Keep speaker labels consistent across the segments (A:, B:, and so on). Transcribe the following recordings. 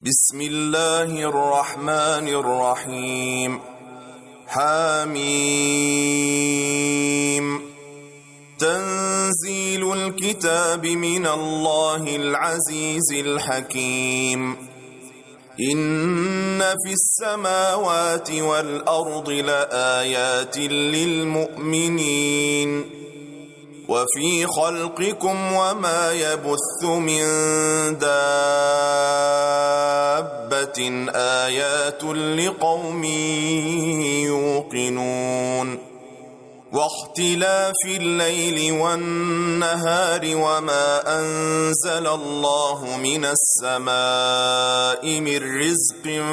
A: بسم الله الرحمن الرحيم. حميم. تنزيل الكتاب من الله العزيز الحكيم. إن في السماوات والأرض لآيات للمؤمنين وفي خلقكم وما يبث من دابة آيات لقوم يوقنون واختلاف الليل والنهار وما أنزل الله من السماء من رزق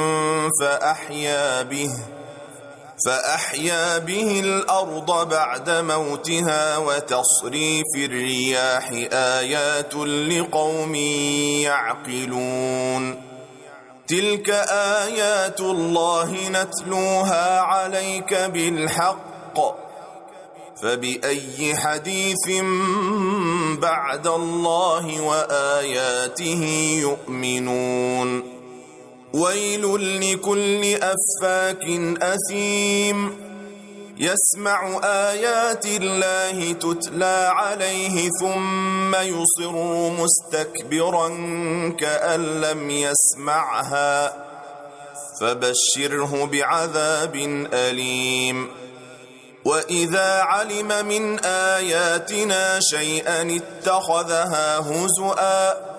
A: فأحيا به الأرض بعد موتها وتصريف الرياح آيات لقوم يعقلون. تلك آيات الله نتلوها عليك بالحق فبأي حديث بعد الله وآياته يؤمنون. ويل لكل أفاك أثيم يسمع آيات الله تتلى عليه ثم يصر مستكبرا كأن لم يسمعها فبشره بعذاب أليم. وإذا علم من آياتنا شيئا اتخذها هزؤا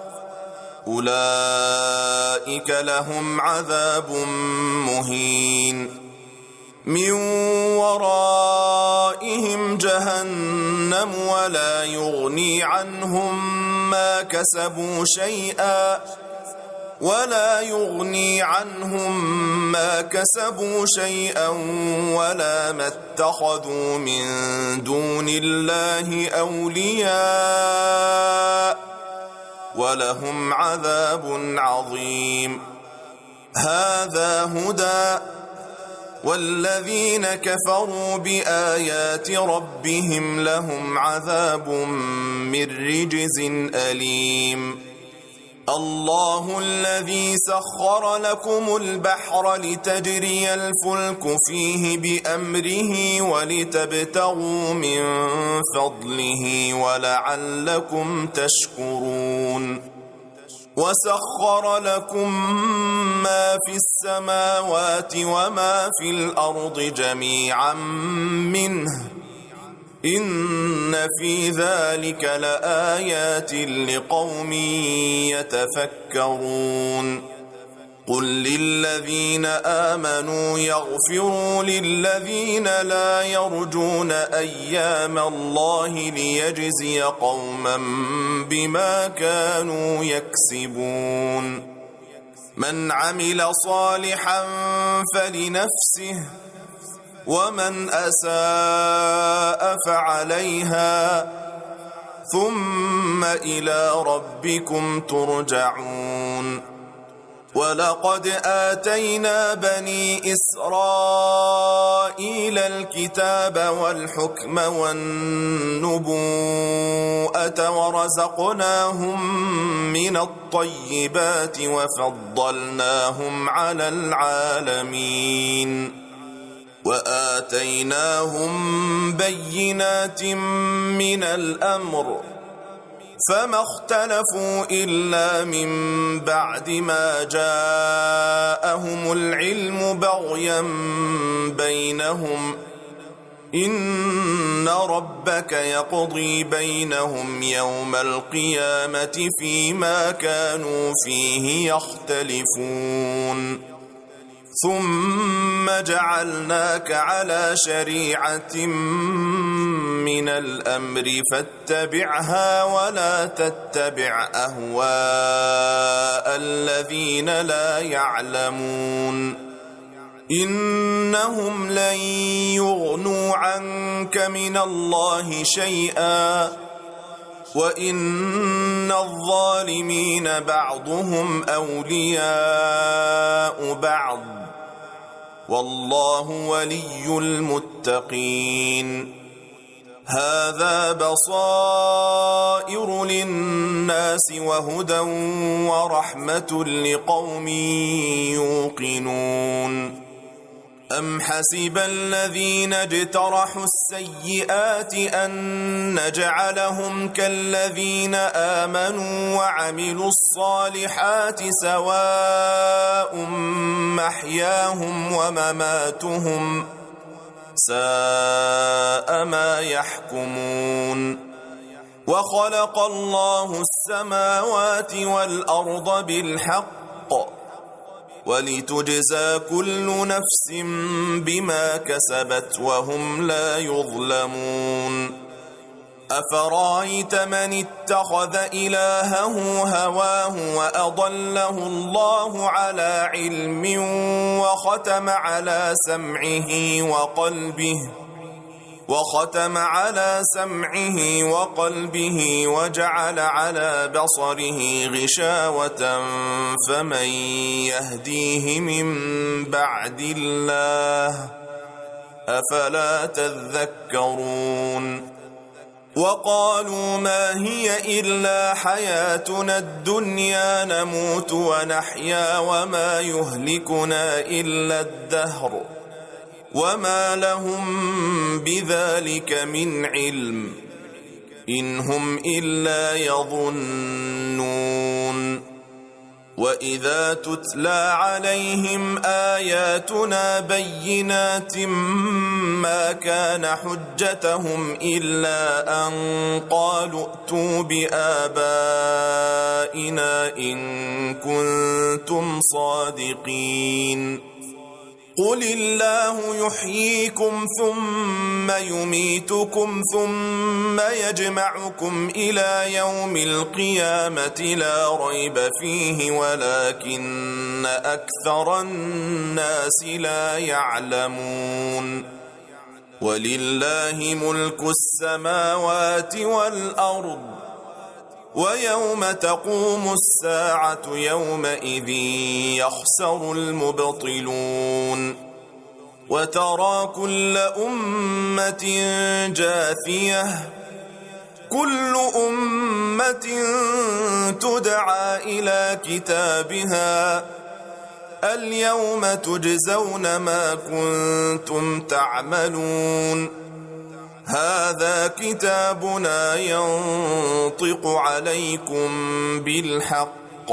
A: أولئك لهم عذاب مهين من ورائهم جهنم ولا يغني عنهم ما كسبوا شيئا ولا ما اتخذوا من دون الله أولياء ولهم عذاب عظيم. هذا هدى والذين كفروا بآيات ربهم لهم عذاب من رجز أليم. الله الذي سخر لكم البحر لتجري الفلك فيه بأمره ولتبتغوا من فضله ولعلكم تشكرون. وسخر لكم ما في السماوات وما في الأرض جميعا منه إن في ذلك لآيات لقوم يتفكرون. قل للذين آمنوا يغفروا للذين لا يرجون أيام الله ليجزي قوما بما كانوا يكسبون. من عمل صالحا فلنفسه ومن أساء فعليها ثم إلى ربكم ترجعون. ولقد آتينا بني إسرائيل الكتاب والحكم والنبوءة ورزقناهم من الطيبات وفضلناهم على العالمين وآتيناهم بينات من الأمر فما اختلفوا إلا من بعد ما جاءهم العلم بغيا بينهم إن ربك يقضي بينهم يوم القيامة فيما كانوا فيه يختلفون. ثم جعلناك على شريعة من الأمر فاتبعها ولا تتبع أهواء الذين لا يعلمون إنهم لن يغنوا عنك من الله شيئا وإن الظالمين بعضهم أولياء بعض والله ولي المتقين. هذا بصائر للناس وهدى ورحمة لقوم يوقنون أم حسب الذين اجترحوا السيئات أن نجعلهم كالذين آمنوا وعملوا الصالحات سواء محياهم ومماتهم ساء ما يحكمون وخلق الله السماوات والأرض بالحق ولتجزى كل نفس بما كسبت وهم لا يظلمون أفرأيت من اتخذ إلهه هواه وأضله الله على علم وختم على سمعه وقلبه وجعل على بصره غشاوة فمن يهديه من بعد الله أفلا تذكرون وقالوا ما هي إلا حياتنا الدنيا نموت ونحيا وما يهلكنا إلا الدهر وما لهم بذلك من علم إن هم إلا يظنون وإذا تتلى عليهم آياتنا بينات ما كان حجتهم إلا أن قالوا ائتوا بآبائنا إن كنتم صادقين قل الله يحييكم ثم يميتكم ثم يجمعكم إلى يوم القيامة لا ريب فيه ولكن أكثر الناس لا يعلمون ولله ملك السماوات والأرض ويوم تقوم الساعة يومئذ يخسر المبطلون وترى كل أمة جاثية كل أمة تدعى إلى كتابها اليوم تجزون ما كنتم تعملون هذا كتابنا ينطق عليكم بالحق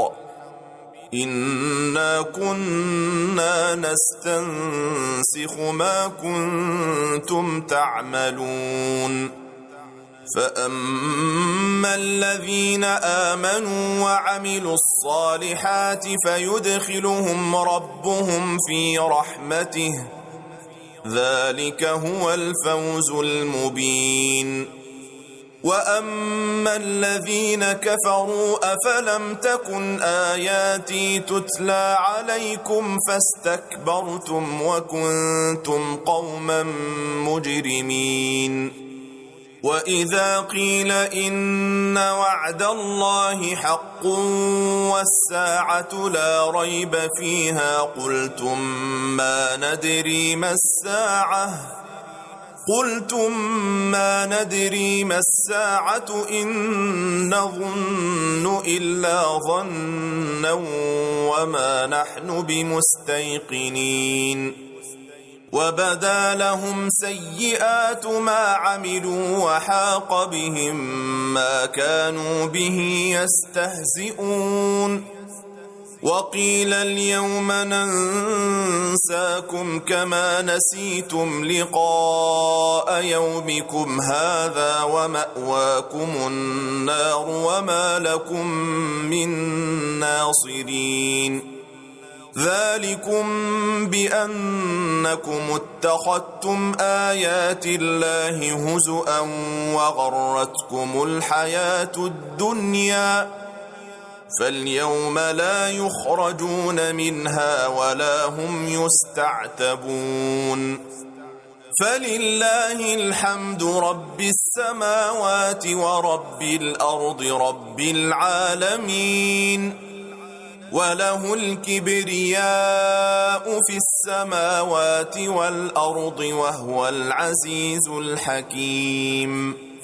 A: إنا كنا نستنسخ ما كنتم تعملون فأما الذين آمنوا وعملوا الصالحات فيدخلهم ربهم في رحمته ذلك هو الفوز المبين وأما الذين كفروا أفلم تكن آياتي تتلى عليكم فاستكبرتم وكنتم قوما مجرمين وإذا قيل إن وعد الله حق والساعة لا ريب فيها قلتم ما ندري ما الساعة إن نظن إلا ظنا وما نحن بمستيقنين وبدا لهم سيئات ما عملوا وحاق بهم ما كانوا به يستهزئون وقيل اليوم ننساكم كما نسيتم لقاء يومكم هذا ومأواكم النار وما لكم من ناصرين ذلكم بأنكم اتخذتم آيات الله هزؤا وغرتكم الحياة الدنيا فاليوم لا يخرجون منها ولا هم يستعتبون فلله الحمد رب السماوات ورب الأرض رب العالمين وله الكبرياء في السماوات والأرض وهو العزيز الحكيم.